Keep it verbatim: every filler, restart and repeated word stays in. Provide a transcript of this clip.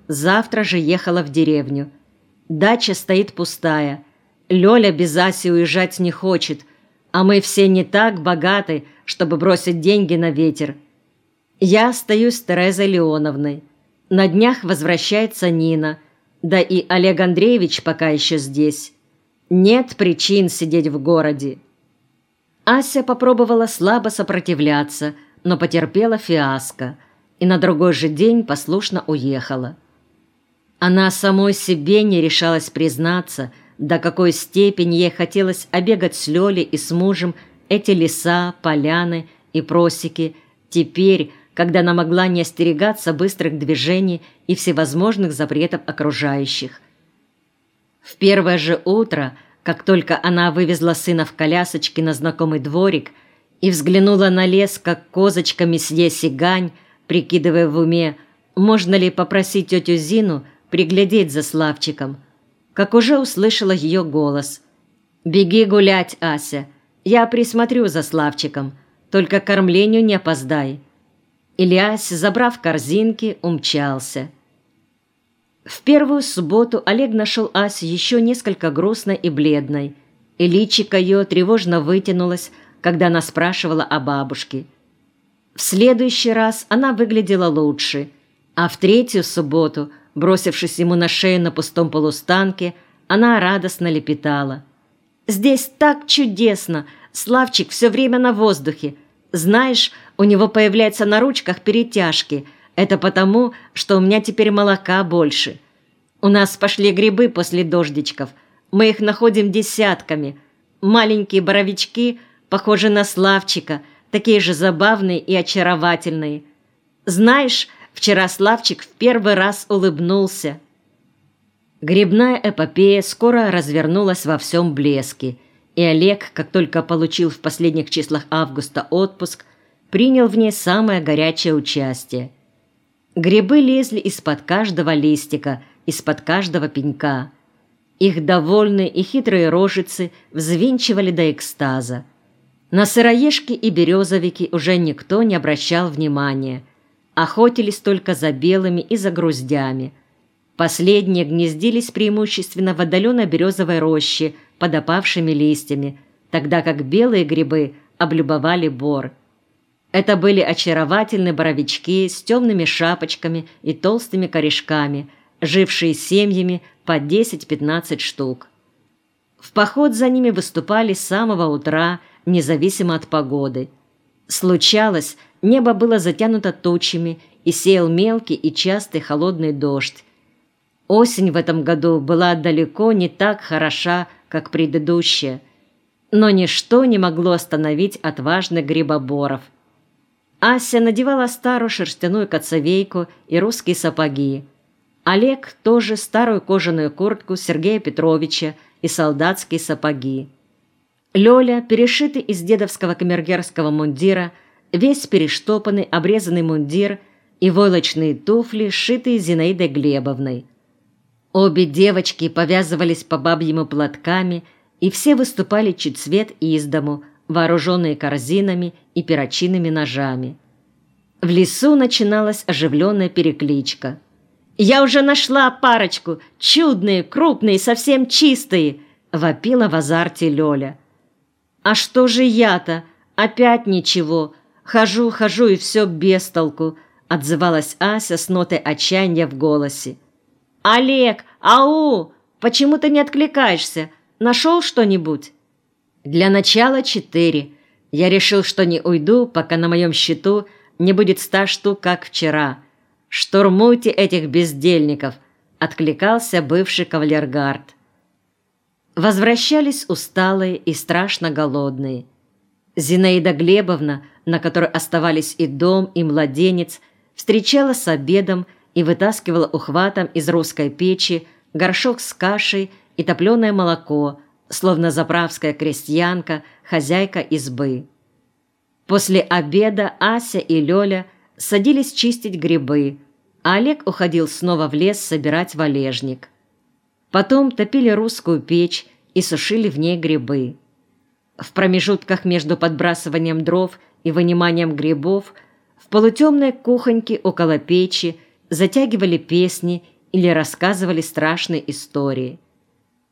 Завтра же ехала в деревню. Дача стоит пустая. Лёля без Аси уезжать не хочет, а мы все не так богаты, чтобы бросить деньги на ветер. Я остаюсь с Терезой Леоновной. На днях возвращается Нина, да и Олег Андреевич пока еще здесь. Нет причин сидеть в городе». Ася попробовала слабо сопротивляться, но потерпела фиаско и на другой же день послушно уехала. Она самой себе не решалась признаться, до какой степени ей хотелось обегать с Лёлей и с мужем эти леса, поляны и просеки, теперь, когда она могла не остерегаться быстрых движений и всевозможных запретов окружающих. В первое же утро, как только она вывезла сына в колясочке на знакомый дворик и взглянула на лес, как козочка месье Сигань, прикидывая в уме, можно ли попросить тетю Зину приглядеть за Славчиком, как уже услышала ее голос. «Беги гулять, Ася, я присмотрю за Славчиком, только к кормлению не опоздай». Ильяс, забрав корзинки, умчался. В первую субботу Олег нашел Асю еще несколько грустной и бледной, и личико ее тревожно вытянулось, когда она спрашивала о бабушке. В следующий раз она выглядела лучше, а в третью субботу, бросившись ему на шею на пустом полустанке, она радостно лепетала: «Здесь так чудесно! Славчик все время на воздухе. Знаешь, у него появляются на ручках перетяжки. Это потому, что у меня теперь молока больше. У нас пошли грибы после дождичков. Мы их находим десятками. Маленькие боровички, похожи на Славчика, такие же забавные и очаровательные. Знаешь, вчера Славчик в первый раз улыбнулся». Грибная эпопея скоро развернулась во всем блеске, и Олег, как только получил в последних числах августа отпуск, принял в ней самое горячее участие. Грибы лезли из-под каждого листика, из-под каждого пенька. Их довольные и хитрые рожицы взвинчивали до экстаза. На сыроежки и березовики уже никто не обращал внимания. Охотились только за белыми и за груздями. Последние гнездились преимущественно в отдаленной березовой роще под опавшими листьями, тогда как белые грибы облюбовали бор. Это были очаровательные боровички с темными шапочками и толстыми корешками, жившие семьями по десять-пятнадцать штук. В поход за ними выступали с самого утра, независимо от погоды. Случалось, небо было затянуто тучами и сеял мелкий и частый холодный дождь. Осень в этом году была далеко не так хороша, как предыдущая, но ничто не могло остановить отважных грибоборов. Ася надевала старую шерстяную коцовейку и русские сапоги. Олег тоже старую кожаную куртку Сергея Петровича и солдатские сапоги. Лёля, перешитый из дедовского камергерского мундира, весь перештопанный обрезанный мундир и войлочные туфли, сшитые Зинаидой Глебовной. Обе девочки повязывались по бабьему платками, и все выступали чуть свет из дому, вооруженные корзинами и перочинными ножами. В лесу начиналась оживленная перекличка. «Я уже нашла парочку! Чудные, крупные, совсем чистые!» — вопила в азарте Лёля. «А что же я-то? Опять ничего. Хожу, хожу, и все без толку», — отзывалась Ася с нотой отчаяния в голосе. «Олег, ау! Почему ты не откликаешься? Нашел что-нибудь?» «Для начала четыре. Я решил, что не уйду, пока на моем счету не будет ста штук, как вчера. Штурмуйте этих бездельников», — откликался бывший кавалергард. Возвращались усталые и страшно голодные. Зинаида Глебовна, на которой оставались и дом, и младенец, встречала с обедом и вытаскивала ухватом из русской печи горшок с кашей и топленое молоко, словно заправская крестьянка, хозяйка избы. После обеда Ася и Лёля садились чистить грибы, а Олег уходил снова в лес собирать валежник. Потом топили русскую печь и сушили в ней грибы. В промежутках между подбрасыванием дров и выниманием грибов в полутемной кухоньке около печи затягивали песни или рассказывали страшные истории.